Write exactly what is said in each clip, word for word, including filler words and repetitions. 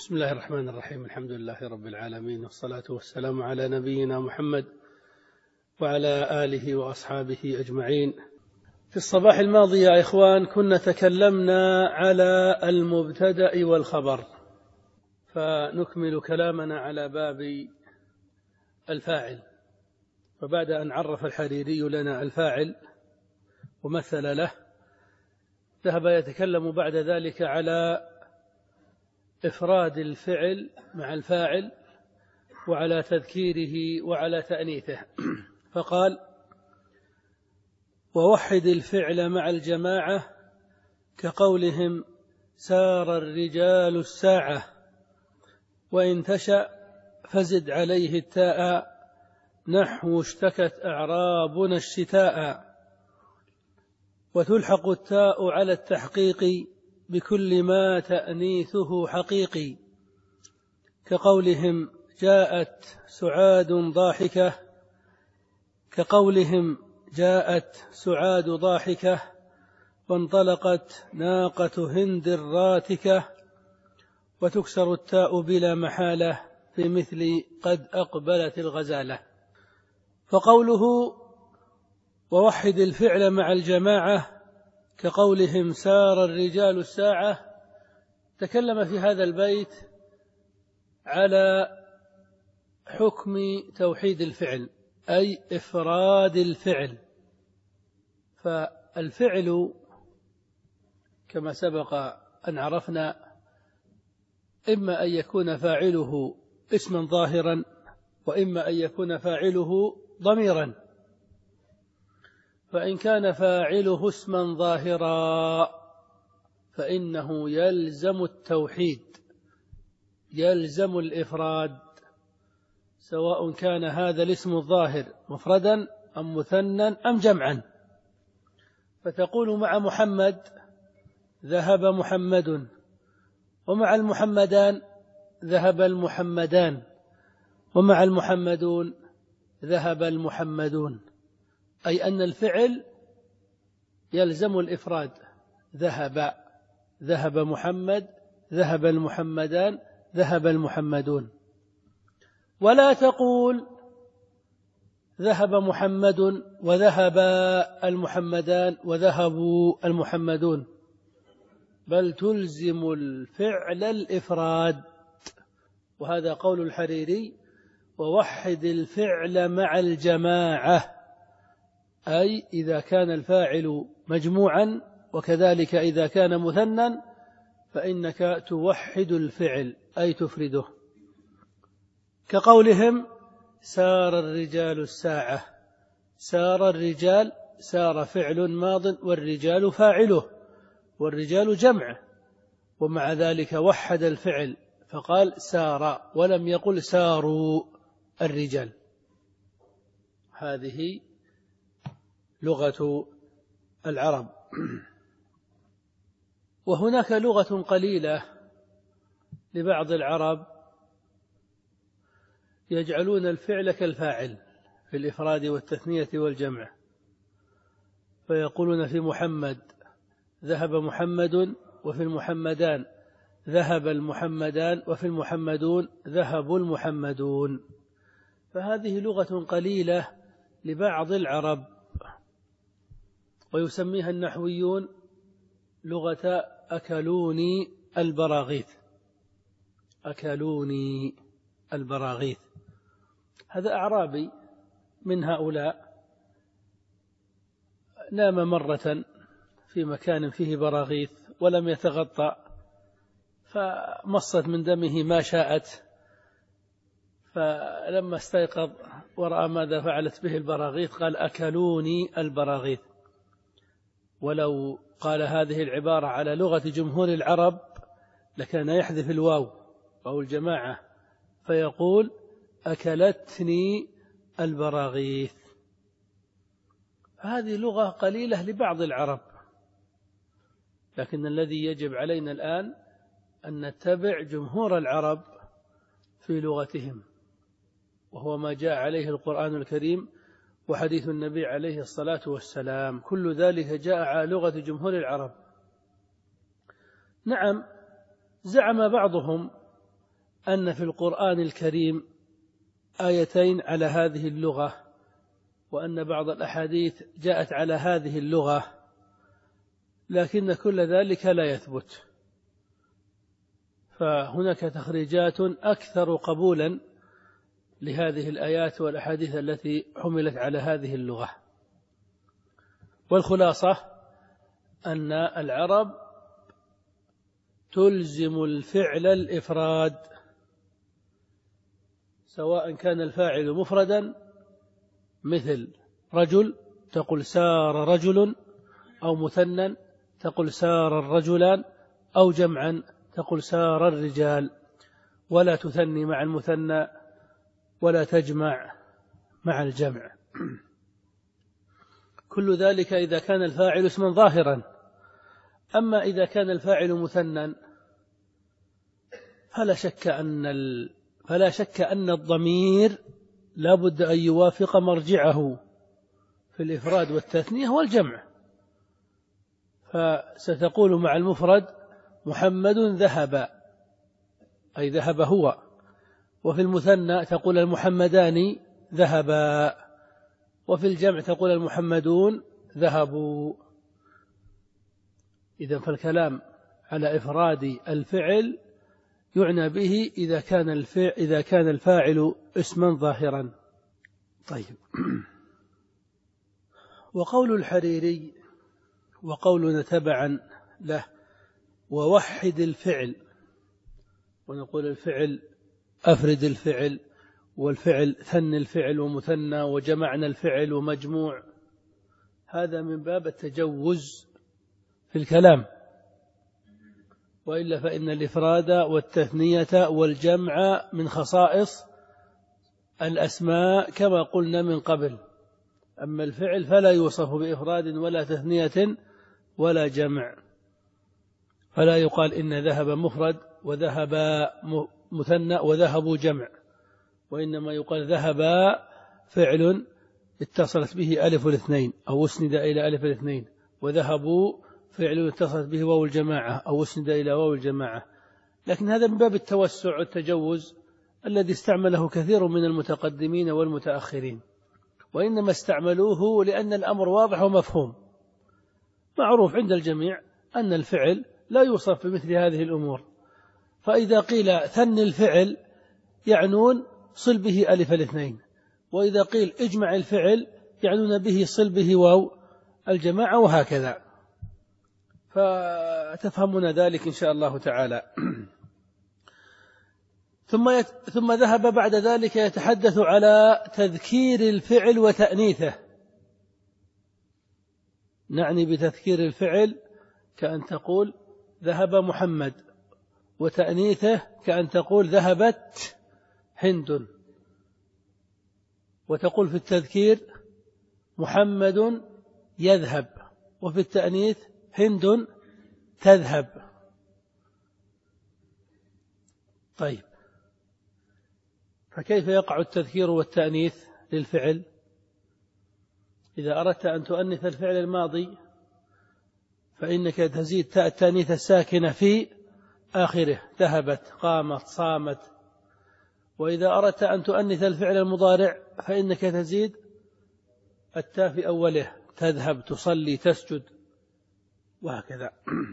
بسم الله الرحمن الرحيم. الحمد لله رب العالمين، والصلاة والسلام على نبينا محمد وعلى آله وأصحابه أجمعين. في الصباح الماضي يا إخوان كنا تكلمنا على المبتدأ والخبر، فنكمل كلامنا على باب الفاعل. فبعد أن عرف الحريري لنا الفاعل ومثل له، ذهب يتكلم بعد ذلك على إفراد الفعل مع الفاعل وعلى تذكيره وعلى تأنيثه، فقال: ووحد الفعل مع الجماعة كقولهم سار الرجال الساعة، وإن تشأ فزد عليه التاء نحو اشتكت أعرابنا الشتاء، وتلحق التاء على التحقيق بكل ما تأنيثه حقيقي، كقولهم جاءت سعاد ضاحكة كقولهم جاءت سعاد ضاحكة وانطلقت ناقة هند راتكة، وتكسر التاء بلا محالة في مثل قد أقبلت الغزالة. فقوله ووحد الفعل مع الجماعة كقولهم سار الرجال الساعة، تكلم في هذا البيت على حكم توحيد الفعل، أي إفراد الفعل. فالفعل كما سبق أن عرفنا إما أن يكون فاعله اسما ظاهرا، وإما أن يكون فاعله ضميرا. فإن كان فاعله اسما ظاهرا فإنه يلزم التوحيد، يلزم الإفراد، سواء كان هذا الاسم الظاهر مفردا أم مثنى أم جمعا. فتقول مع محمد ذهب محمد، ومع المحمدان ذهب المحمدان، ومع المحمدون ذهب المحمدون، أي أن الفعل يلزم الإفراد. ذهب ذهب محمد، ذهب المحمدان، ذهب المحمدون. ولا تقول ذهب محمد وذهب المحمدان وذهبوا المحمدون، بل تلزم الفعل الإفراد. وهذا قول الحريري: ووحد الفعل مع الجماعة، أي إذا كان الفاعل مجموعا، وكذلك إذا كان مثنى فإنك توحد الفعل أي تفرده. كقولهم سار الرجال الساعة، سار الرجال، سار فعل ماض والرجال فاعله، والرجال جمع، ومع ذلك وحد الفعل فقال سار ولم يقل ساروا الرجال. هذه لغة العرب. وهناك لغة قليلة لبعض العرب يجعلون الفعل كالفاعل في الإفراد والتثنية والجمع، فيقولون في محمد ذهب محمد، وفي المحمدان ذهب المحمدان، وفي المحمدون ذهبوا المحمدون. فهذه لغة قليلة لبعض العرب، ويسميها النحويون لغة أكلوني البراغيث، أكلوني البراغيث. هذا أعرابي من هؤلاء نام مرة في مكان فيه براغيث ولم يتغطى، فمصت من دمه ما شاءت، فلما استيقظ ورأى ماذا فعلت به البراغيث قال أكلوني البراغيث. ولو قال هذه العبارة على لغة جمهور العرب لكان يحذف الواو أو الجماعة فيقول أكلتني البراغيث. هذه لغة قليلة لبعض العرب، لكن الذي يجب علينا الآن أن نتبع جمهور العرب في لغتهم، وهو ما جاء عليه القرآن الكريم وحديث النبي عليه الصلاة والسلام، كل ذلك جاء على لغة جمهور العرب. نعم، زعم بعضهم أن في القرآن الكريم آيتين على هذه اللغة، وأن بعض الأحاديث جاءت على هذه اللغة، لكن كل ذلك لا يثبت، فهناك تخريجات أكثر قبولا لهذه الآيات والأحاديث التي حملت على هذه اللغة. والخلاصة أن العرب تلزم الفعل الإفراد، سواء كان الفاعل مفردا مثل رجل تقول سار رجل، أو مثنى تقول سار الرجلان، أو جمعا تقول سار الرجال، ولا تثني مع المثنى ولا تجمع مع الجمع. كل ذلك إذا كان الفاعل اسما ظاهرا. أما إذا كان الفاعل مثنى فلا شك أن ال... فلا شك أن الضمير لا بد أن يوافق مرجعه في الإفراد والتثنية والجمع، فستقول مع المفرد محمد ذهب، أي ذهب هو، وفي المثنى تقول المحمدان ذهبا، وفي الجمع تقول المحمدون ذهبوا. إذن فالكلام على إفراد الفعل يعنى به إذا كان الفعل إذا كان الفاعل اسما ظاهرا. طيب. وقول الحريري وقولنا تبعا له ووحد الفعل، ونقول الفعل أفرد الفعل، والفعل ثن الفعل ومثنى، وجمعنا الفعل ومجموع، هذا من باب التجوز في الكلام، وإلا فإن الإفراد والتثنية والجمع من خصائص الأسماء كما قلنا من قبل. أما الفعل فلا يوصف بإفراد ولا تثنية ولا جمع، فلا يقال إن ذهب مفرد وذهب مثنى وذهبوا جمع، وإنما يقال ذهب فعل اتصلت به ألف الاثنين أو اسند إلى ألف الاثنين، وذهبوا فعل اتصلت به واو الجماعة أو اسند إلى واو الجماعة. لكن هذا من باب التوسع والتجوز الذي استعمله كثير من المتقدمين والمتأخرين، وإنما استعملوه لأن الأمر واضح ومفهوم، معروف عند الجميع أن الفعل لا يوصف بمثل هذه الأمور، فإذا قيل ثن الفعل يعنون صل به ألف الاثنين، وإذا قيل اجمع الفعل يعنون به صل به واو الجماعة، وهكذا، فتفهمون ذلك إن شاء الله تعالى. ثم يت... ثم ذهب بعد ذلك يتحدث على تذكير الفعل وتأنيثه. نعني بتذكير الفعل كأن تقول ذهب محمد، وتأنيثه كأن تقول ذهبت هند، وتقول في التذكير محمد يذهب، وفي التأنيث هند تذهب. طيب، فكيف يقع التذكير والتأنيث للفعل؟ إذا أردت أن تؤنث الفعل الماضي فإنك تزيد تاء التأنيث الساكنة في آخره، ذهبت، قامت، صامت. وإذا أردت أن تؤنث الفعل المضارع فإنك تزيد التاء في أوله، تذهب، تصلي، تسجد، وهكذا.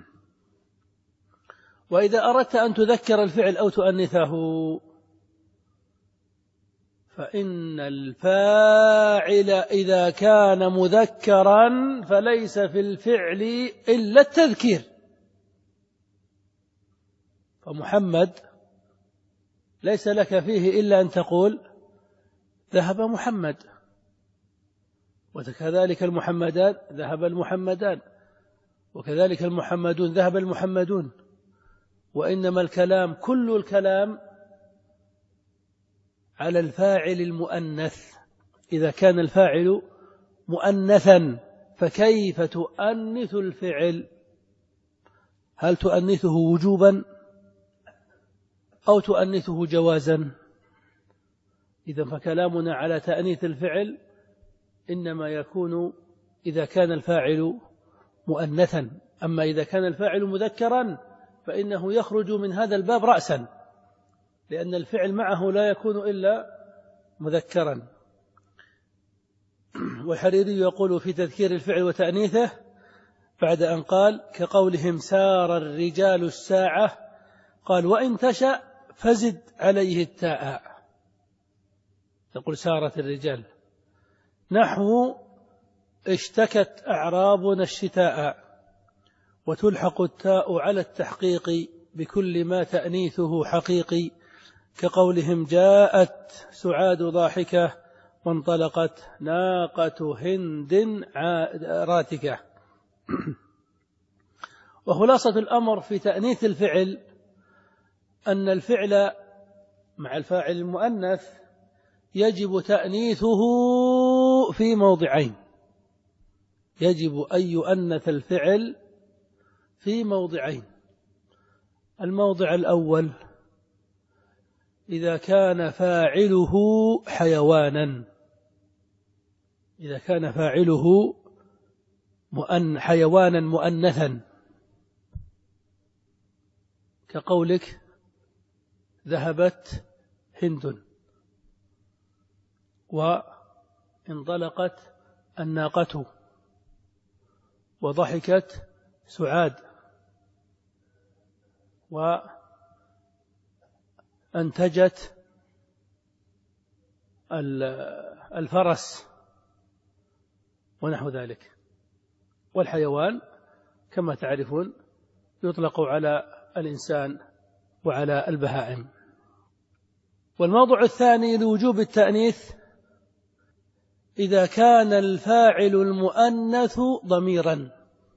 وإذا أردت أن تذكر الفعل أو تؤنثه فإن الفاعل إذا كان مذكرا فليس في الفعل إلا التذكير، فمحمد ليس لك فيه إلا أن تقول ذهب محمد، وكذلك المحمدان ذهب المحمدان، وكذلك المحمدون ذهب المحمدون. وإنما الكلام كل الكلام على الفاعل المؤنث. إذا كان الفاعل مؤنثا فكيف تؤنث الفعل؟ هل تؤنثه وجوبا أو تؤنثه جوازا؟ إذا فكلامنا على تأنيث الفعل إنما يكون إذا كان الفاعل مؤنثا. أما إذا كان الفاعل مذكرا فإنه يخرج من هذا الباب رأسا، لأن الفعل معه لا يكون إلا مذكرا. والحريري يقول في تذكير الفعل وتأنيثه بعد أن قال كقولهم سار الرجال الساعة، قال وإن تشأ فزد عليه التاء، تقول سارت الرجال، نحو اشتكت أعرابنا الشتاء، وتلحق التاء على التحقيق بكل ما تأنيثه حقيقي، كقولهم جاءت سعاد ضاحكة وانطلقت ناقة هند راتكة. وخلاصة الأمر في تأنيث الفعل أن الفعل مع الفاعل المؤنث يجب تأنيثه في موضعين، يجب أن يؤنث الفعل في موضعين. الموضع الأول إذا كان فاعله حيوانا، إذا كان فاعله مؤن حيوانا مؤنثا، كقولك ذهبت هند وانطلقت الناقة وضحكت سعاد وأنتجت الفرس ونحو ذلك. والحيوان كما تعرفون يطلق على الإنسان وعلى البهائم. والموضوع الثاني لوجوب التأنيث إذا كان الفاعل المؤنث ضميرا،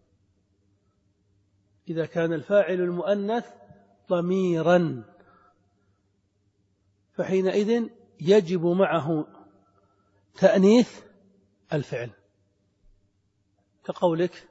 إذا كان الفاعل المؤنث ضميرا فحينئذ يجب معه تأنيث الفعل، كقولك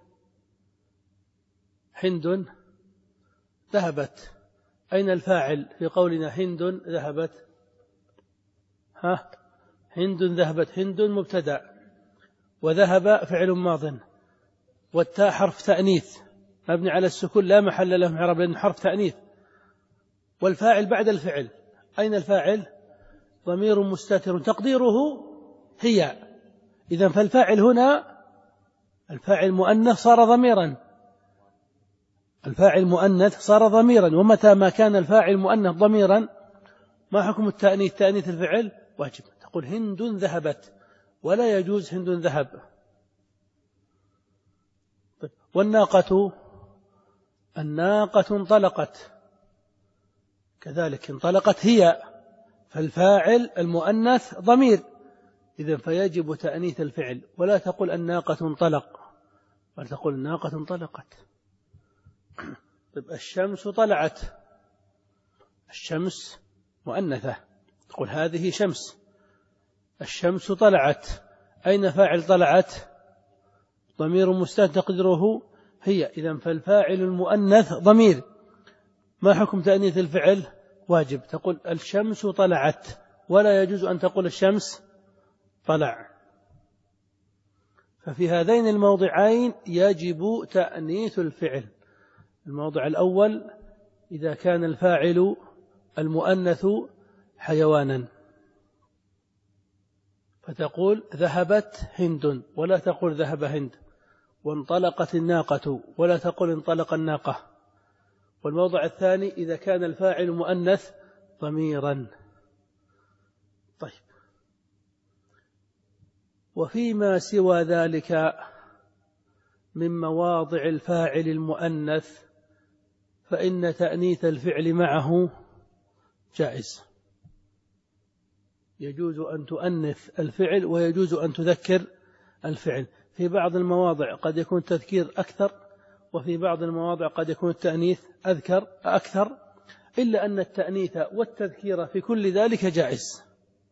هند ذهبت، أين الفاعل في قولنا هند ذهبت؟ ها هند ذهبت، هند مبتدأ وذهب فعل ماض، والتاء حرف تأنيث مبني على السكون لا محل له من إعراب لأنه حرف تأنيث، والفاعل بعد الفعل، أين الفاعل؟ ضمير مستتر تقديره هي، إذن فالفاعل هنا الفاعل مؤنث صار ضميرا، الفاعل مؤنث صار ضميرا. ومتى ما كان الفاعل مؤنث ضميرا ما حكم التأنيث؟ تأنيث الفعل واجب، تقول هند ذهبت ولا يجوز هند ذهب. والناقة الناقة انطلقت كذلك انطلقت هي، فالفاعل المؤنث ضمير، إذن فيجب تأنيث الفعل، ولا تقول الناقة انطلق بل تقول الناقة انطلقت. طيب الشمس طلعت، الشمس مؤنثة تقول هذه شمس، الشمس طلعت، أين فاعل طلعت؟ ضمير مستتر تقديره هي، إذن فالفاعل المؤنث ضمير، ما حكم تأنيث الفعل؟ واجب، تقول الشمس طلعت ولا يجوز أن تقول الشمس طلع. ففي هذين الموضعين يجب تأنيث الفعل. الموضع الأول إذا كان الفاعل المؤنث حيوانا فتقول ذهبت هند ولا تقول ذهب هند، وانطلقت الناقة ولا تقول انطلق الناقة. والموضع الثاني إذا كان الفاعل مؤنث ضميرا. طيب وفيما سوى ذلك من مواضع الفاعل المؤنث فإن تأنيث الفعل معه جائز، يجوز أن تؤنث الفعل ويجوز أن تذكر الفعل. في بعض المواضع قد يكون التذكير أكثر، وفي بعض المواضع قد يكون التأنيث أذكر أكثر، إلا أن التأنيث والتذكير في كل ذلك جائز.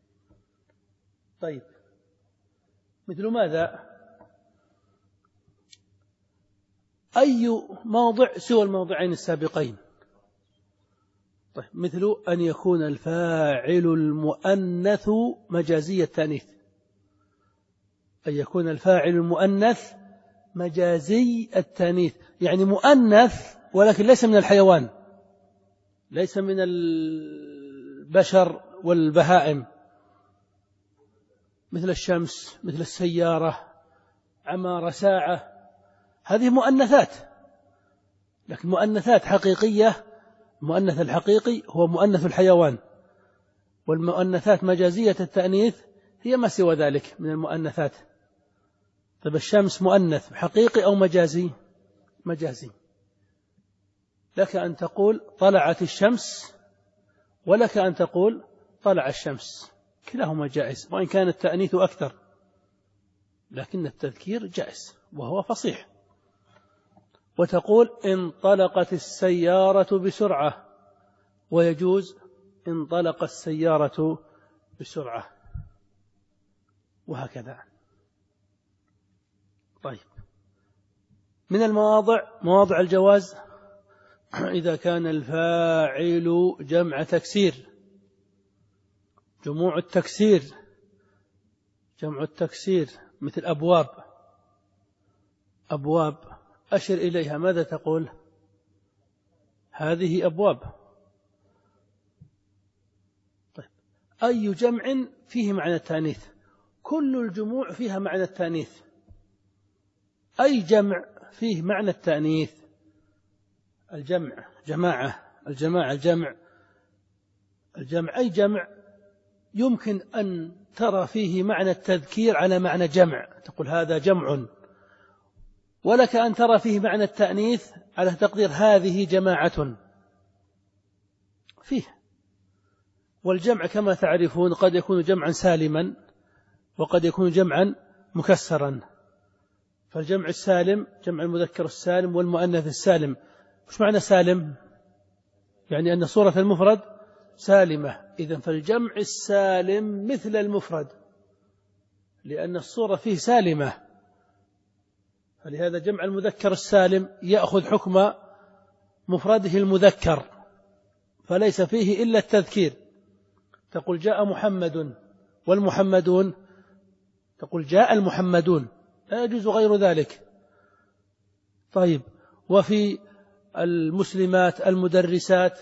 طيب مثل ماذا؟ أي موضع سوى الموضعين السابقين؟ طيب مثل أن يكون الفاعل المؤنث مجازي التأنيث، أن يكون الفاعل المؤنث مجازي التأنيث، يعني مؤنث ولكن ليس من الحيوان، ليس من البشر والبهائم، مثل الشمس، مثل السيارة، عمارة، ساعة، هذه مؤنثات، لكن مؤنثات حقيقية. المؤنث الحقيقي هو مؤنث الحيوان، والمؤنثات مجازية التأنيث هي ما سوى ذلك من المؤنثات. طيب الشمس مؤنث حقيقي أو مجازي؟ مجازي. لك أن تقول طلعت الشمس، ولك أن تقول طلع الشمس، كلاهما جائز، وإن كان التأنيث أكثر، لكن التذكير جائز وهو فصيح. وتقول انطلقت السيارة بسرعة، ويجوز انطلق السيارة بسرعة، وهكذا. طيب، من المواضع مواضع الجواز إذا كان الفاعل جمع تكسير. جموع التكسير، جمع التكسير مثل أبواب. أبواب أشر إليها، ماذا تقول؟ هذه أبواب. طيب، أي جمع فيه معنى التأنيث؟ كل الجموع فيها معنى التأنيث. أي جمع فيه معنى التأنيث؟ الجمع، جماعة، الجماعة، الجمع، الجمع، أي جمع يمكن أن ترى فيه معنى التذكير على معنى جمع، تقول هذا جمع. ولك أن ترى فيه معنى التأنيث على تقدير هذه جماعة فيه. والجمع كما تعرفون قد يكون جمعا سالما، وقد يكون جمعا مكسرا. فالجمع السالم جمع المذكر السالم والمؤنث السالم. وش معنى سالم؟ يعني أن صورة المفرد سالمة. إذن فالجمع السالم مثل المفرد، لأن الصورة فيه سالمة، فلهذا جمع المذكر السالم يأخذ حكم مفرده المذكر، فليس فيه إلا التذكير. تقول جاء محمد، والمحمدون تقول جاء المحمدون، لا يجوز غير ذلك. طيب، وفي المسلمات المدرسات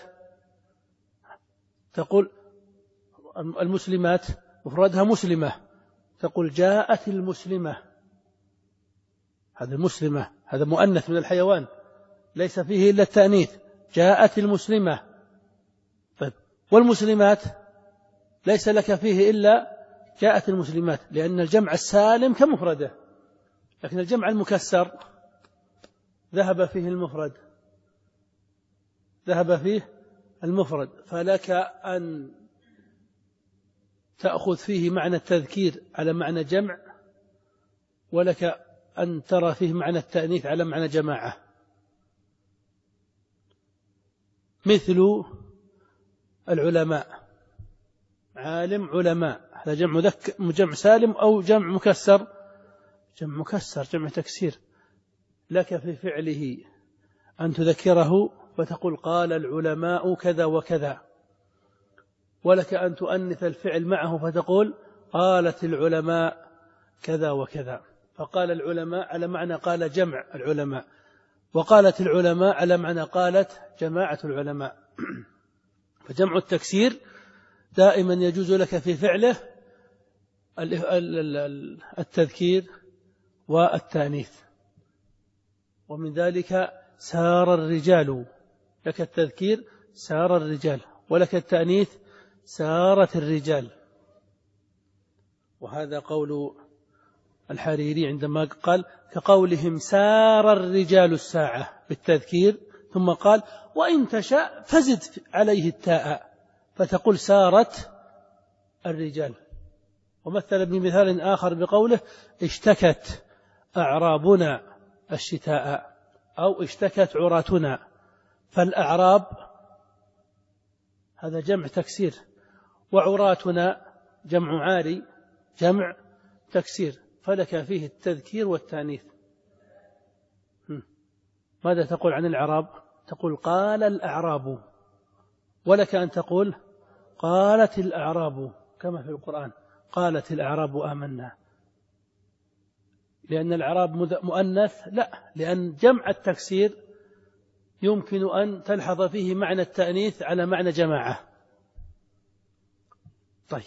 تقول المسلمات مفردها مسلمة، تقول جاءت المسلمة، هذا المسلمة هذا مؤنث من الحيوان ليس فيه إلا التأنيث، جاءت المسلمة. طيب، والمسلمات ليس لك فيه إلا جاءت المسلمات، لأن الجمع السالم كمفرده، لكن الجمع المكسر ذهب فيه المفرد، ذهب فيه المفرد، فلك أن تأخذ فيه معنى التذكير على معنى جمع، ولك أن ترى فيه معنى التأنيث على معنى جماعة. مثل العلماء، عالم، علماء، هذا جمع ذك جمع سالم أو جمع مكسر؟ جمع مكسر، جمع تكسير. لك في فعله أن تذكره وتقول قال العلماء كذا وكذا، ولك أن تؤنث الفعل معه فتقول قالت العلماء كذا وكذا. فقال العلماء على معنى قال جمع العلماء، وقالت العلماء على معنى قالت جماعة العلماء. فجمع التكسير دائما يجوز لك في فعله التذكير والتأنيث. ومن ذلك سار الرجال، لك التذكير سار الرجال، ولك التأنيث سارت الرجال. وهذا قول الحريري عندما قال كقولهم سار الرجال الساعة بالتذكير، ثم قال وإن تشاء فزد عليه التاء فتقول سارت الرجال. ومثل بمثال آخر بقوله اشتكت أعرابنا الشتاء، أو اشتكت عراتنا. فالأعراب هذا جمع تكسير، وعراتنا جمع عاري، جمع تكسير، فلك فيه التذكير والتأنيث. ماذا تقول عن الأعراب؟ تقول قال الأعراب، ولك أن تقول قالت الأعراب كما في القرآن قالت الأعراب آمنا. لأن الأعراب مؤنث؟ لا، لأن جمع التكسير يمكن أن تلحظ فيه معنى التأنيث على معنى جماعة. طيب،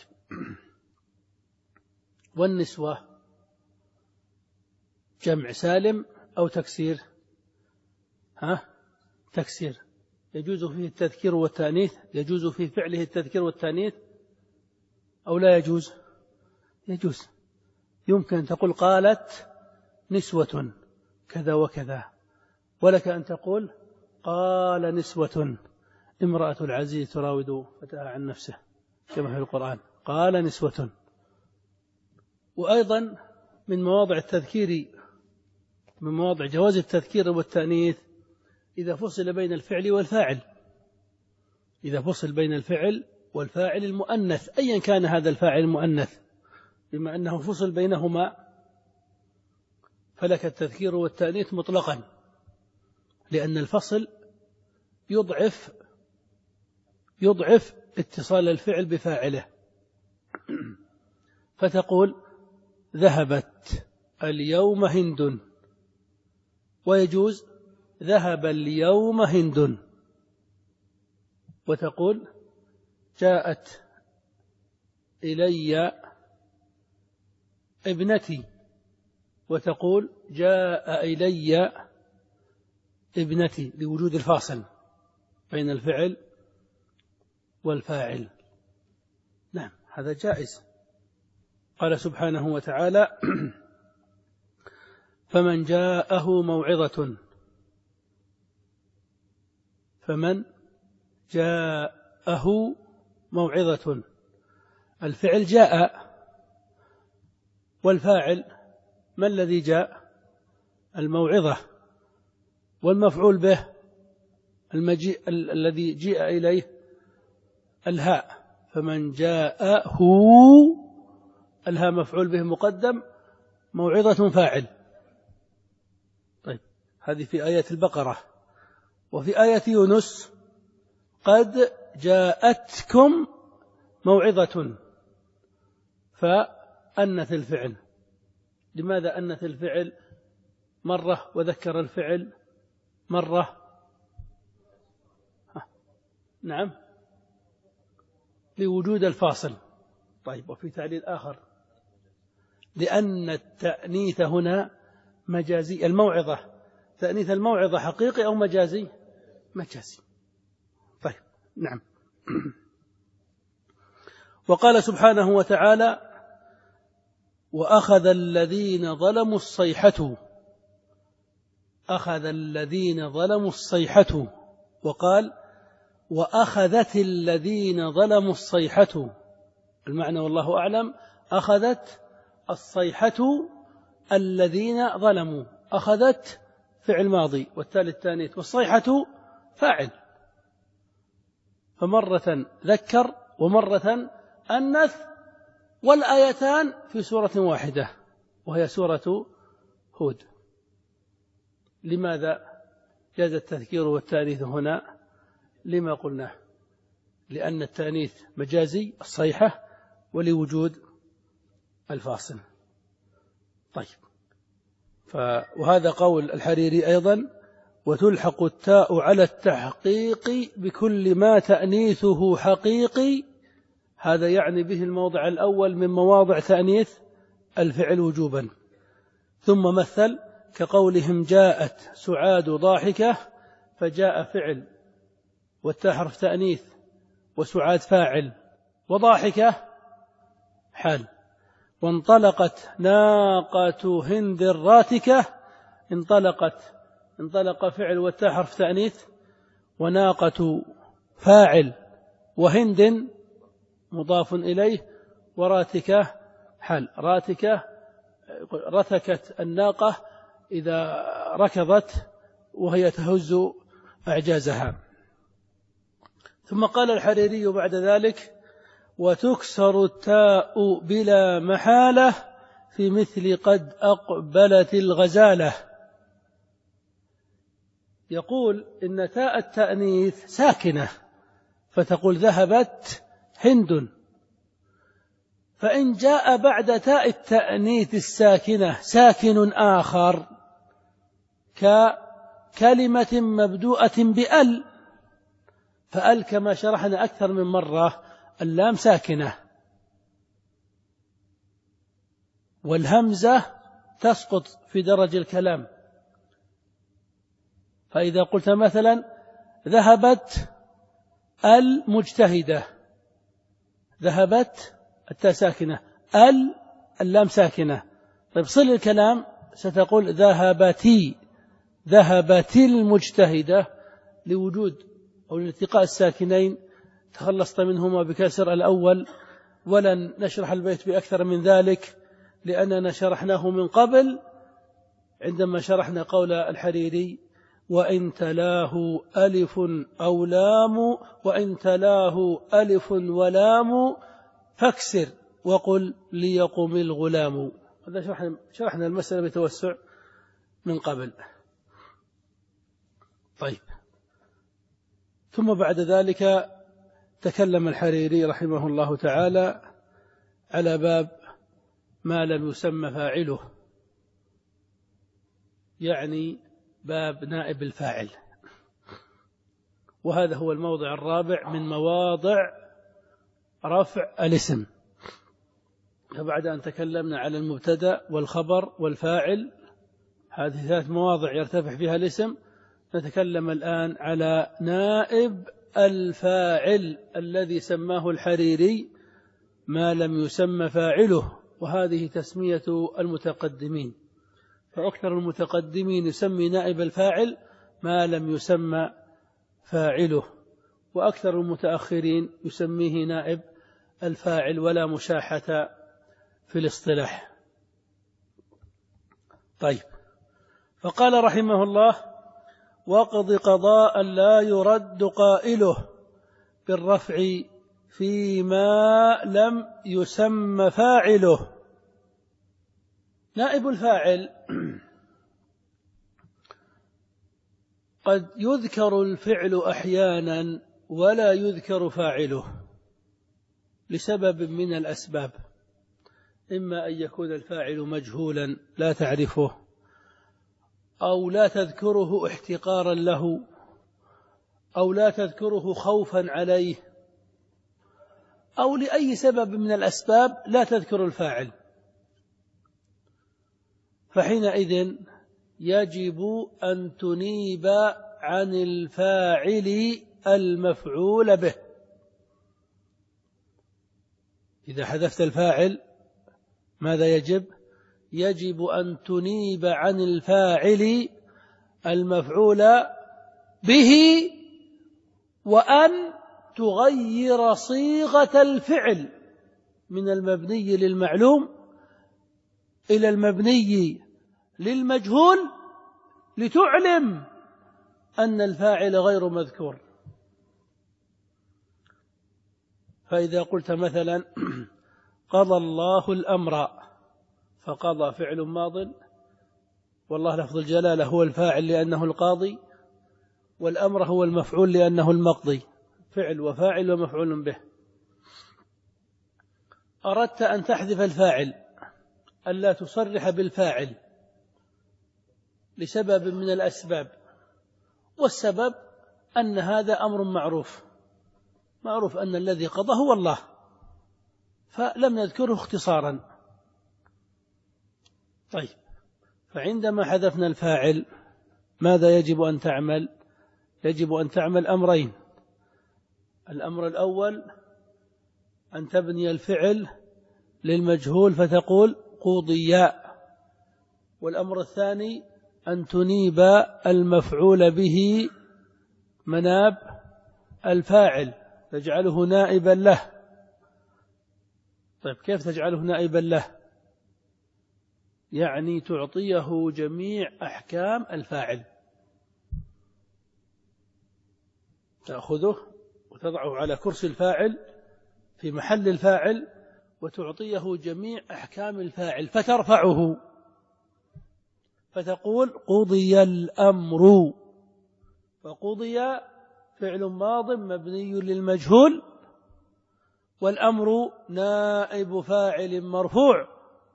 والنسوة جمع سالم أو تكسير؟ ها؟ تكسير. يجوز فيه التذكير والتأنيث؟ يجوز في فعله التذكير والتأنيث أو لا يجوز؟ يجوز. يمكن أن تقول قالت نسوة كذا وكذا، ولك أن تقول قال نسوة امرأة العزيز تراود فتاها عن نفسه كما في القرآن، قال نسوة. وأيضا من مواضع التذكير، من مواضع جواز التذكير والتأنيث إذا فصل بين الفعل والفاعل، إذا فصل بين الفعل والفاعل المؤنث أيا كان هذا الفاعل المؤنث، بما أنه فصل بينهما فلك التذكير والتأنيث مطلقا، لأن الفصل يضعف يضعف اتصال الفعل بفاعله. فتقول ذهبت اليوم هند، ويجوز ذهب اليوم هند. وتقول جاءت إلي ابنتي، وتقول جاء إلي ابنتي، لوجود الفاصل بين الفعل والفاعل. نعم، هذا جائز. قال سبحانه وتعالى فمن جاءه موعظة فمن جاءه موعظة، الفعل جاء، والفاعل ما الذي جاء؟ الموعظة، والمفعول به المجيء الذي جيء إليه الهاء، فمن جاءه الهاء مفعول به مقدم، موعظة فاعل. طيب، هذه في آية البقرة. وفي آية يونس قد جاءتكم موعظة، فأنث الفعل. لماذا أنث الفعل مرة وذكر الفعل مرة؟ نعم، لوجود الفاصل. طيب، وفي تعليل آخر لأن التأنيث هنا مجازي. الموعظة، تأنيث الموعظة حقيقي أو مجازي؟ مجازي. طيب، نعم. وقال سبحانه وتعالى وأخذ الذين ظلموا الصيحة، أخذ الذين ظلموا الصيحة، وقال وأخذت الذين ظلموا الصيحة. المعنى والله أعلم أخذت الصيحة الذين ظلموا، أخذت فعل ماضي والتالي التانيث، والصيحة فاعل، فمرة ذكر ومرة أنث، والآيتان في سورة واحدة وهي سورة هود. لماذا جاز التذكير والتأنيث هنا؟ لما قلناه، لأن التأنيث مجازي الصيحة ولوجود الفاصل. طيب، ف... وهذا قول الحريري أيضا وتلحق التاء على التحقيق بكل ما تأنيثه حقيقي. هذا يعني به الموضع الأول من مواضع تأنيث الفعل وجوبا. ثم مثل كقولهم جاءت سعاد ضاحكة، فجاء فعل والتاء حرف تأنيث وسعاد فاعل وضاحكة حال. وانطلقت ناقة هند راتكة، انطلقت انطلق فعل والتاء حرف تأنيث وناقة فاعل وهند مضاف إليه وراتكة حال. راتكة رتكت الناقة إذا ركضت وهي تهز أعجازها. ثم قال الحريري بعد ذلك وتكسر التاء بلا محالة في مثل قد أقبلت الغزالة. يقول إن تاء التأنيث ساكنة، فتقول ذهبت هند، فإن جاء بعد تاء التأنيث الساكنة ساكن آخر ككلمة مبدوءة بأل، فأل كما شرحنا أكثر من مرة اللام ساكنة والهمزة تسقط في درج الكلام. فإذا قلت مثلا ذهبت المجتهدة، ذهبت التاء ساكنة، ال اللام ساكنة، طيب صل الكلام ستقول ذهبتي، ذهبت المجتهدة، لوجود أو لالتقاء الساكنين تخلصت منهما بكسر الأول. ولن نشرح البيت بأكثر من ذلك لأننا شرحناه من قبل عندما شرحنا قول الحريري: وإن تلاه ألف أو لام، وإن تلاه ألف ولام فاكسر وقل ليقم الغلام. هذا شرحنا, شرحنا المسألة بتوسع من قبل. طيب، ثم بعد ذلك تكلم الحريري رحمه الله تعالى على باب ما لم يسمى فاعله، يعني باب نائب الفاعل، وهذا هو الموضع الرابع من مواضع رفع الاسم. فبعد أن تكلمنا على المبتدأ والخبر والفاعل، هذه ثلاث مواضع يرتفع فيها الاسم، نتكلم الآن على نائب الفاعل الذي سماه الحريري ما لم يسمى فاعله، وهذه تسمية المتقدمين، فأكثر المتقدمين يسمي نائب الفاعل ما لم يسمى فاعله، وأكثر المتأخرين يسميه نائب الفاعل، ولا مشاحة في الاصطلاح. طيب، فقال رحمه الله: واقض قضاء لا يرد قائله بالرفع فيما لم يسم فاعله. نائب الفاعل قد يذكر الفعل أحيانا ولا يذكر فاعله لسبب من الأسباب، إما أن يكون الفاعل مجهولا لا تعرفه، أو لا تذكره احتقارا له، أو لا تذكره خوفا عليه، أو لأي سبب من الأسباب لا تذكر الفاعل، فحينئذ يجب أن تنيب عن الفاعل المفعول به. إذا حذفت الفاعل ماذا يجب؟ يجب أن تنيب عن الفاعل المفعول به، وأن تغير صيغة الفعل من المبني للمعلوم إلى المبني للمجهول لتعلم أن الفاعل غير مذكور. فإذا قلت مثلا قضى الله الأمر، فقضى فعل ماض، والله لفظ الجلالة هو الفاعل لأنه القاضي، والأمر هو المفعول لأنه المقضي، فعل وفاعل ومفعول به. أردت أن تحذف الفاعل ألا تصرح بالفاعل لسبب من الأسباب، والسبب أن هذا أمر معروف، معروف أن الذي قضى هو الله، فلم نذكره اختصارا. طيب، فعندما حذفنا الفاعل ماذا يجب أن تعمل؟ يجب أن تعمل أمرين. الأمر الأول أن تبني الفعل للمجهول فتقول قضيا، والأمر الثاني أن تنيب المفعول به مناب الفاعل، تجعله نائبا له. طيب، كيف تجعله نائبا له؟ يعني تعطيه جميع أحكام الفاعل، تأخذه وتضعه على كرسي الفاعل في محل الفاعل وتعطيه جميع أحكام الفاعل، فترفعه فتقول قضي الأمر، فقضي فعل ماض مبني للمجهول، والأمر نائب فاعل مرفوع.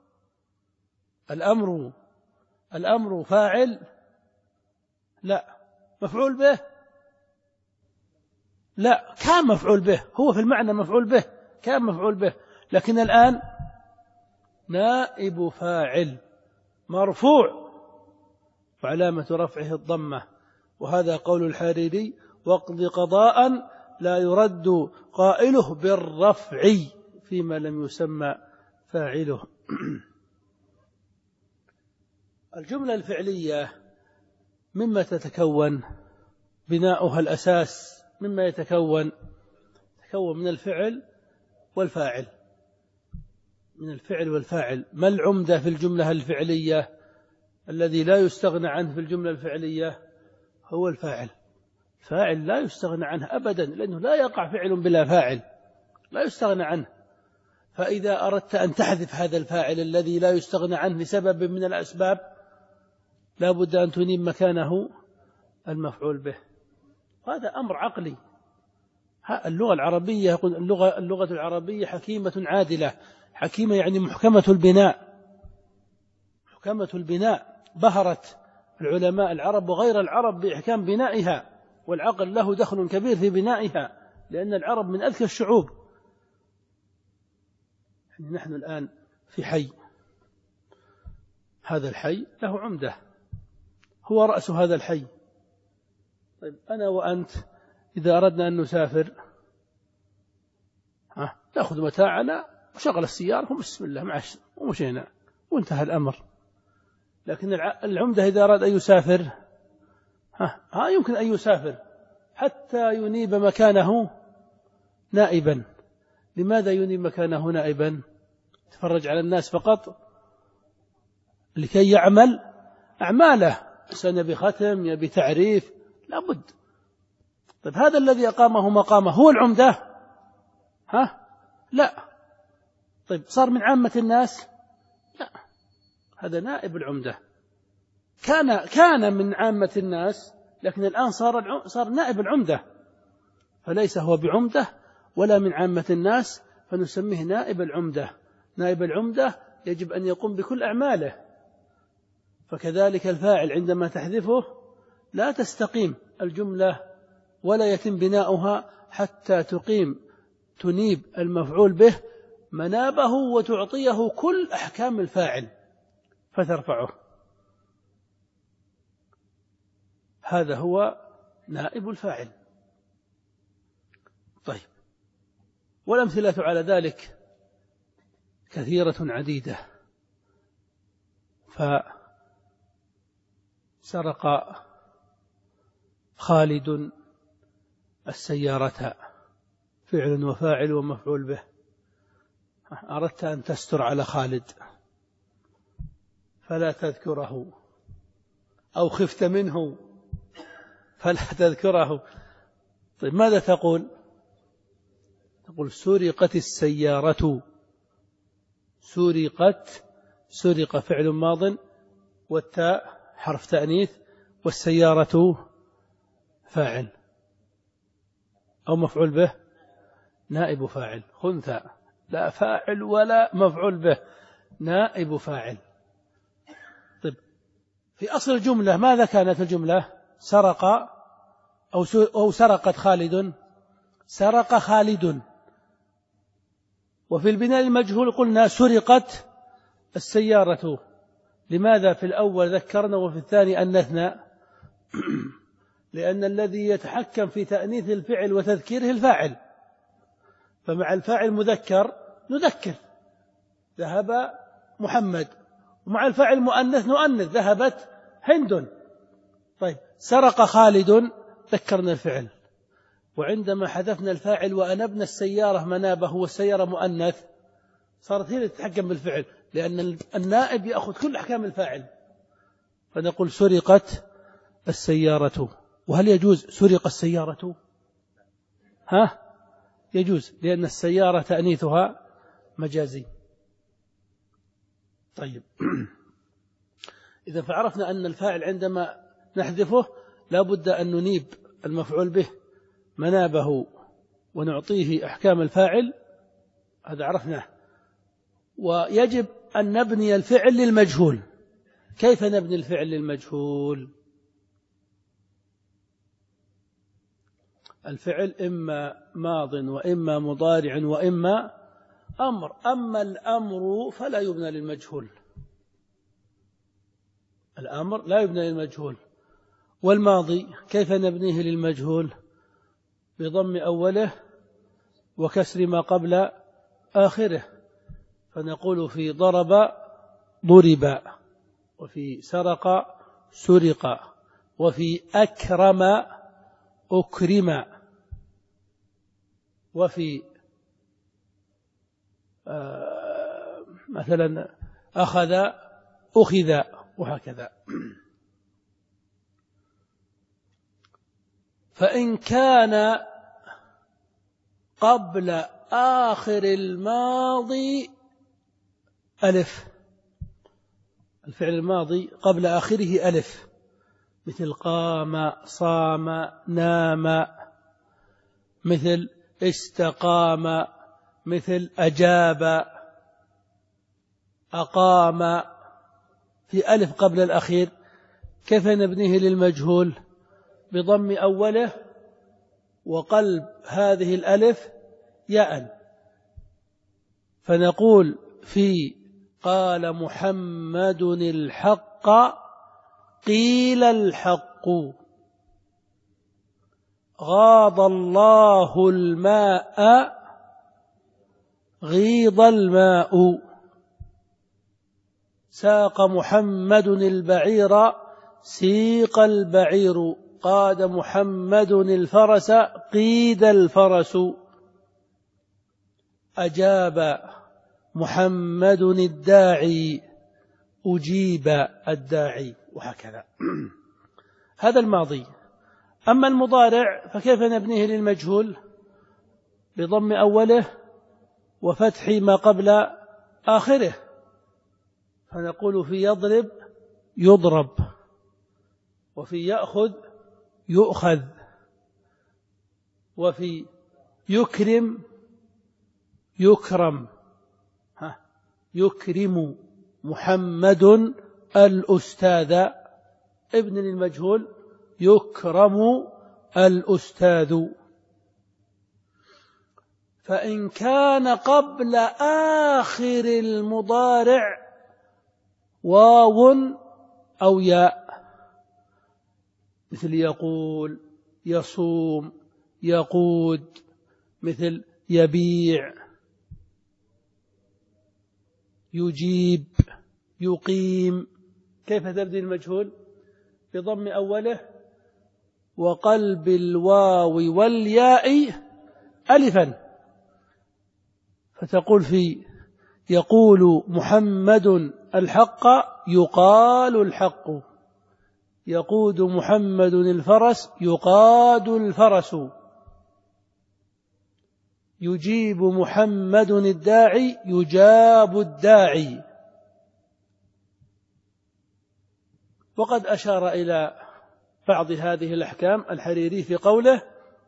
الأمر الأمر فاعل؟ لا. مفعول به؟ لا. كان مفعول به، هو في المعنى مفعول به، كان مفعول به، لكن الآن نائب فاعل مرفوع وعلامة رفعه الضمة، وهذا قول الحريري: واقض قضاء لا يرد قائله بالرفع فيما لم يسمى فاعله. الجملة الفعلية مما تتكون بناؤها الأساس، مما يتكون تكون من الفعل والفاعل، من الفعل والفاعل. ما العمدة في الجملة الفعلية؟ الذي لا يستغنى عنه في الجملة الفعلية هو الفاعل. فاعل لا يستغنى عنه أبدا، لأنه لا يقع فعل بلا فاعل، لا يستغنى عنه. فإذا أردت أن تحذف هذا الفاعل الذي لا يستغنى عنه لسبب من الأسباب، لا بد أن تنيب مكانه المفعول به. هذا أمر عقلي. اللغة العربية يقول اللغة, اللغة العربية حكيمة عادلة. حكيمة يعني محكمة البناء، محكمة البناء. بهرت العلماء العرب وغير العرب بإحكام بنائها، والعقل له دخل كبير في بنائها، لأن العرب من أذكى الشعوب. يعني نحن الآن في حي، هذا الحي له عمدة، هو رأس هذا الحي. طيب أنا وأنت إذا أردنا أن نسافر ها نأخذ متاعنا وشغل السيارة وبسم الله معش ومشينا وانتهى الأمر. لكن العمدة إذا أراد أن يسافر ها, ها يمكن أن يسافر حتى ينيب مكانه نائبا. لماذا ينيب مكانه نائبا؟ تفرج على الناس فقط لكي يعمل أعماله، إنسان يبي ختم، يبي تعريف، لابد. طيب هذا الذي أقامه مقامه هو العمدة؟ ها لا. طيب صار من عامة الناس؟ لا، هذا نائب العمدة. كان كان من عامة الناس، لكن الآن صار صار نائب العمدة، فليس هو بعمدة ولا من عامة الناس، فنسميه نائب العمدة. نائب العمدة يجب أن يقوم بكل أعماله. فكذلك الفاعل عندما تحذفه لا تستقيم الجملة ولا يتم بناؤها حتى تقيم تنيب المفعول به منابه وتعطيه كل أحكام الفاعل فترفعه. هذا هو نائب الفاعل. طيب، والأمثلة على ذلك كثيرة عديدة. فسرق خالد السيارة، فعل وفاعل ومفعول به. أردت أن تستر على خالد فلا تذكره، أو خفت منه فلا تذكره. طيب ماذا تقول؟ تقول سرقت السيارة. سرقت، سرق فعل ماض والتاء حرف تأنيث والسيارة فاعل أو مفعول به نائب فاعل. خنثى، لا فاعل ولا مفعول به، نائب فاعل. طيب في أصل الجملة ماذا كانت الجملة؟ سرق أو أو سرقت خالد، سرق خالد. وفي البناء المجهول قلنا سرقت السيارة. لماذا في الأول ذكرنا وفي الثاني أنثنا؟ لأن الذي يتحكم في تأنيث الفعل وتذكيره الفاعل، فمع الفاعل مذكر نذكر، ذهب محمد، ومع الفاعل مؤنث نؤنث، ذهبت هند. طيب سرق خالد ذكرنا الفعل، وعندما حذفنا الفاعل وأنبنا السيارة منابه والسيارة مؤنث صارت هي اللي تتحكم بالفعل، لأن النائب يأخذ كل أحكام الفاعل. فنقول سرقت السيارة. وهل يجوز سرق السيارة؟ ها يجوز، لأن السيارة تأنيثها مجازي. طيب إذا فعرفنا أن الفاعل عندما نحذفه لا بد أن ننيب المفعول به منابه ونعطيه أحكام الفاعل، هذا عرفناه. ويجب أن نبني الفعل للمجهول. كيف نبني الفعل للمجهول؟ الفعل إما ماض وإما مضارع وإما أمر. أما الأمر فلا يبنى للمجهول، الأمر لا يبنى للمجهول. والماضي كيف نبنيه للمجهول؟ بضم أوله وكسر ما قبل آخره، فنقول في ضرب ضرب، وفي سرق سرق، وفي أكرم أكرم، وفي آه مثلا أخذ أخذ، وهكذا. فإن كان قبل آخر الماضي ألف، الفعل الماضي قبل آخره ألف، مثل قام صام نام، مثل استقام، مثل أجاب أقام، في ألف قبل الأخير. كيف نبنيه للمجهول؟ بضم أوله وقلب هذه الألف ياء، فنقول في قال محمد الحق قيل الحق، غاض الله الماء غيض الماء، ساق محمد البعير سيق البعير، قاد محمد الفرس قيد الفرس، أجاب محمد الداعي أجيب الداعي، وهكذا. هذا الماضي. أما المضارع فكيف نبنيه للمجهول؟ بضم أوله وفتح ما قبل آخره، فنقول في يضرب يضرب، وفي يأخذ يؤخذ، وفي يكرم يكرم، ها يكرم محمد الأستاذ، ابن للمجهول يكرم الأستاذ. فإن كان قبل آخر المضارع واو أو ياء، مثل يقول يصوم يقود، مثل يبيع يجيب يقيم. كيف تبدي المجهول؟ بضم أوله وقلب الواو والياء ألفا، فتقول في يقول محمد الحق يقال الحق، يقود محمد الفرس يقاد الفرس، يجيب محمد الداعي يجاب الداعي. وقد أشار إلى بعض هذه الأحكام الحريري في قوله: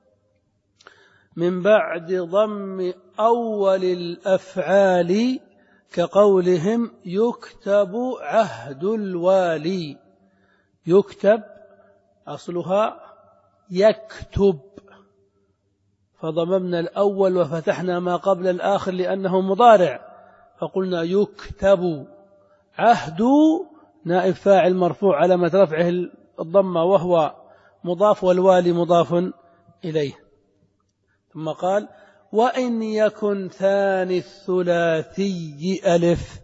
من بعد ضم أول الأفعال كقولهم يكتب عهد الوالي. يكتب أصلها يكتب، فضممنا الأول وفتحنا ما قبل الآخر لأنه مضارع، فقلنا يكتب. عهد نائب فاعل مرفوع علامة رفعه الضمة وهو مضاف، والوالي مضاف إليه. ثم قال: وإن يكن ثاني الثلاثي ألف،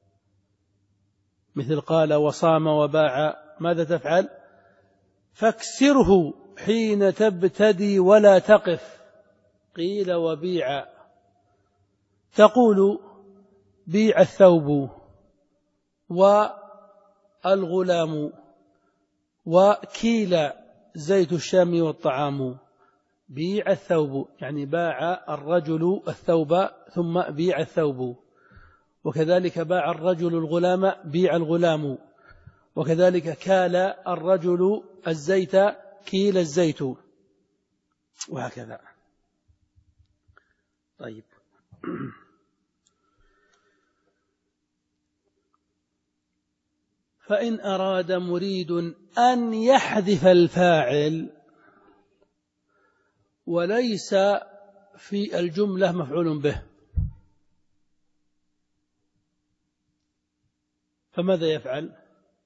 مثل قال وصام وباع، ماذا تفعل؟ فاكسره حين تبتدي ولا تقف. قيل وبيع، تقول بيع الثوب والغلام وكيل زيت الشام والطعام. بيع الثوب يعني باع الرجل الثوب ثم بيع الثوب، وكذلك باع الرجل الغلام بيع الغلام، وكذلك كال الرجل الزيت كيل الزيت، وهكذا. طيب. فإن أراد مريد أن يحذف الفاعل وليس في الجملة مفعول به، فماذا يفعل؟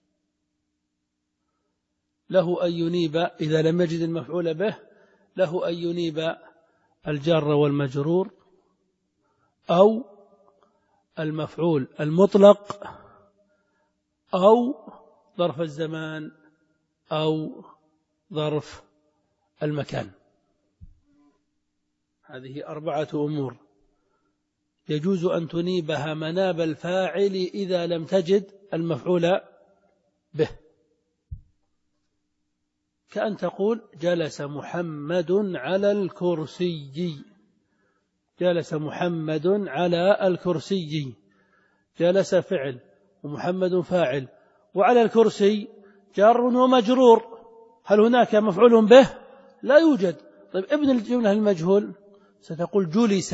له أن ينيب إذا لم يجد المفعول به، له أن ينيب الجار والمجرور أو المفعول المطلق أو ظرف الزمان أو ظرف المكان. هذه أربعة أمور يجوز أن تنيبها مناب الفاعل إذا لم تجد المفعول به، كأن تقول جلس محمد على الكرسي، جلس محمد على الكرسي، جلس فعل ومحمد فاعل وعلى الكرسي جار ومجرور، هل هناك مفعول به؟ لا يوجد. طيب ابن الجملة المجهول ستقول جلس،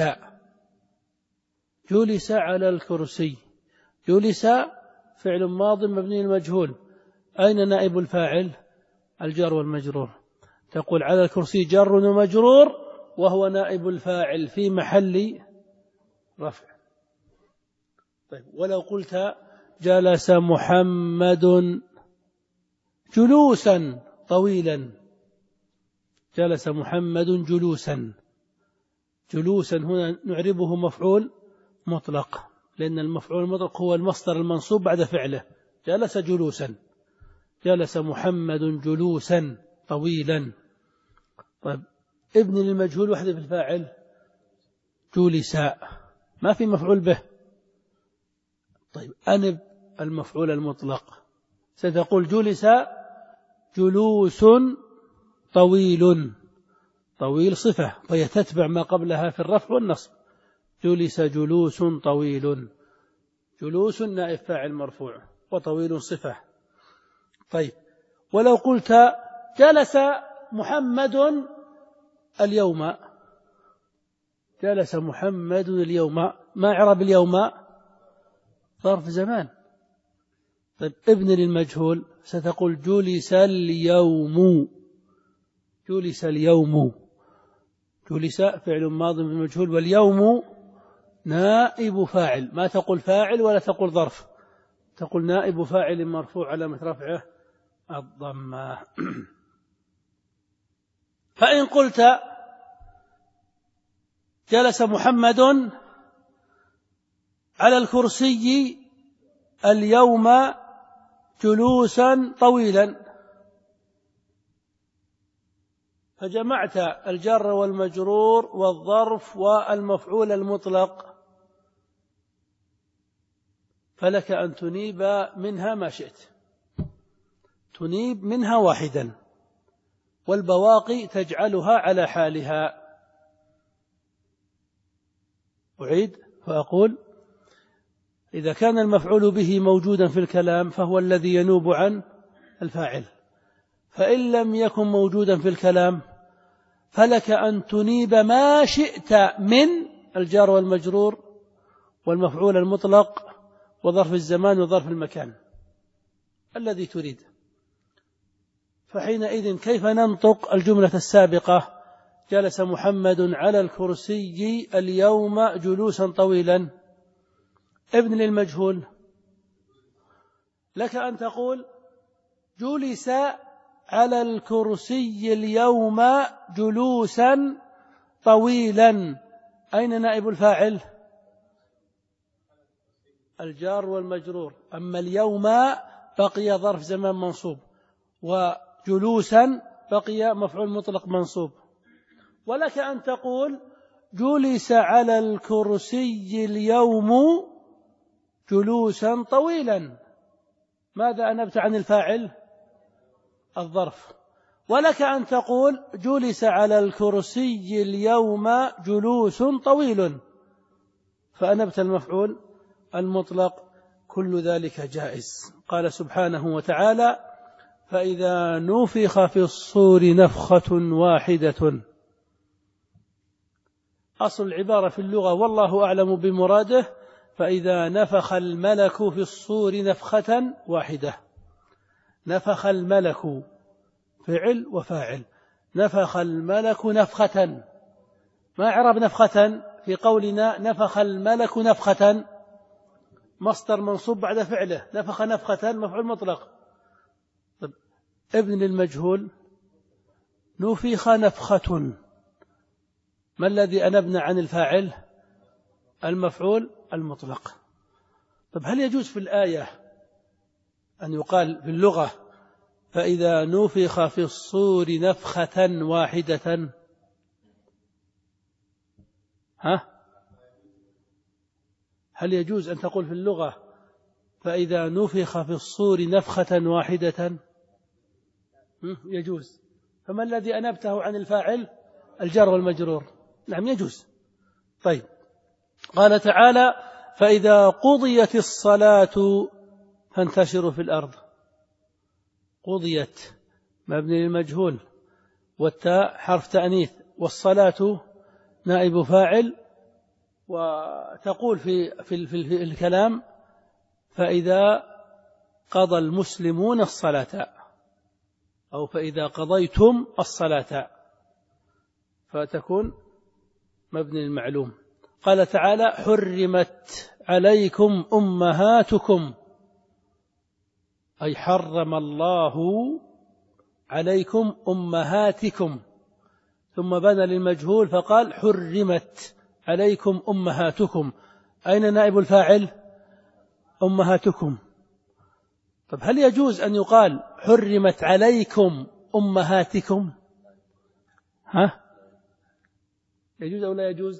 جلس على الكرسي، جلس فعل ماض مبني المجهول، أين نائب الفاعل؟ الجار والمجرور، تقول على الكرسي جار ومجرور وهو نائب الفاعل في محل رفع. طيب ولو قلت جلس محمد جلوسا طويلا، جلس محمد جلوسا، جلوسا هنا نعربه مفعول مطلق، لأن المفعول المطلق هو المصدر المنصوب بعد فعله، جلس جلوسا، جلس محمد جلوسا طويلا. طيب ابن للمجهول وحده في الفاعل جلس، ما في مفعول به. طيب أنب المفعول المطلق ستقول جلس جلوس طويل، طويل صفة وهي تتبع ما قبلها في الرفع والنصب، جلس جلوس طويل، جلوس نائب فاعل مرفوع وطويل صفة. طيب ولو قلت جلس محمد اليوم، جلس محمد اليوم، ما إعراب اليوم؟ ظرف زمان. طيب ابن للمجهول ستقول جلس اليوم، جلس اليوم، جلس فعل ماض بالمجهول واليوم نائب فاعل، ما تقول فاعل ولا تقول ظرف، تقول نائب فاعل مرفوع علامة رفعه الضمة. فإن قلت جلس محمد على الكرسي اليوم جلوسا طويلا، فجمعت الجر والمجرور والظرف والمفعول المطلق، فلك أن تنيب منها ما شئت، تنيب منها واحدا والبواقي تجعلها على حالها. أعيد فأقول إذا كان المفعول به موجودا في الكلام فهو الذي ينوب عن الفاعل، فإن لم يكن موجودا في الكلام فلك أن تنيب ما شئت من الجار والمجرور والمفعول المطلق وظرف الزمان وظرف المكان الذي تريد. فحينئذ كيف ننطق الجملة السابقة جلس محمد على الكرسي اليوم جلوسا طويلا؟ ابن للمجهول لك أن تقول جلس على الكرسي اليوم جلوسا طويلا، أين نائب الفاعل؟ الجار والمجرور، أما اليوم بقي ظرف زمان منصوب وجلوسا بقي مفعول مطلق منصوب. ولك أن تقول جلس على الكرسي اليوم جلوسا طويلا، ماذا أنبت عن الفاعل؟ الظرف. ولك أن تقول جلس على الكرسي اليوم جلوس طويل، فأنبت المفعول المطلق. كل ذلك جائز. قال سبحانه وتعالى فإذا نفخ في الصور نفخة واحدة. أصل العبارة في اللغة والله أعلم بمراده فإذا نفخ الملك في الصور نفخة واحدة. نفخ الملك فعل وفاعل، نفخ الملك نفخة، ما إعراب نفخة في قولنا نفخ الملك نفخة؟ مصدر منصوب بعد فعله، نفخ نفخة مفعول مطلق. طيب ابن للمجهول نفخ نفخة، ما الذي أنبنا عن الفاعل؟ المفعول المطلق. طيب هل يجوز في الآية أن يقال في اللغة فإذا نفخ في الصور نفخة واحدة؟ ها؟ هل يجوز أن تقول في اللغة فإذا نفخ في الصور نفخة واحدة؟ يجوز. فما الذي أنبته عن الفاعل؟ الجار والمجرور. نعم يجوز. طيب قال تعالى فإذا قضيت الصلاة فانتشروا في الأرض. قضيت مبني للمجهول، والتاء حرف تأنيث، والصلاة نائب فاعل، وتقول في, في, في الكلام فإذا قضى المسلمون الصلاة، أو فإذا قضيتم الصلاة، فتكون مبني المعلوم. قال تعالى حرمت عليكم أمهاتكم، أي حرم الله عليكم أمهاتكم، ثم بنى للمجهول فقال حرمت عليكم أمهاتكم. أين نائب الفاعل؟ أمهاتكم. طب هل يجوز أن يقال حرمت عليكم أمهاتكم؟ ها؟ يجوز أو لا يجوز؟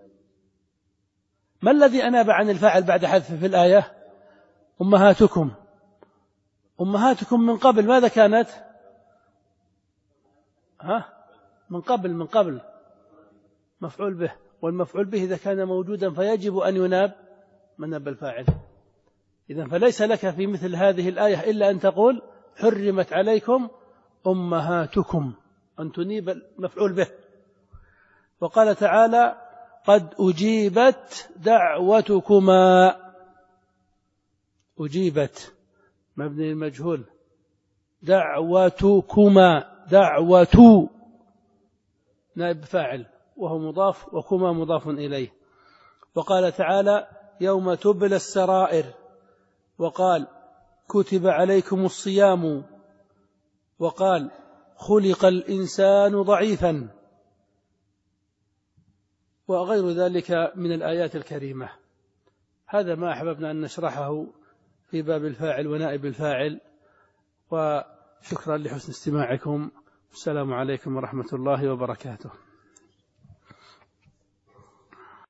ما الذي أناب عن الفاعل بعد حذف في الآية؟ أمهاتكم. أمهاتكم من قبل ماذا كانت؟ ها؟ من قبل من قبل مفعول به، والمفعول به إذا كان موجودا فيجب أن يناب مناب الفاعل. إذن فليس لك في مثل هذه الآية إلا أن تقول حرمت عليكم أمهاتكم، أن تنيب المفعول به. وقال تعالى قد أجيبت دعوتكما. أجيبت مبني المجهول، دعوتكما، دعوة نائب فاعل وهو مضاف، وكما مضاف إليه. وقال تعالى يوم تبلى السرائر، وقال كتب عليكم الصيام، وقال خلق الإنسان ضعيفا، وغير ذلك من الآيات الكريمة. هذا ما أحببنا أن نشرحه في باب الفاعل ونائب الفاعل، وشكرا لحسن استماعكم. السلام عليكم ورحمة الله وبركاته.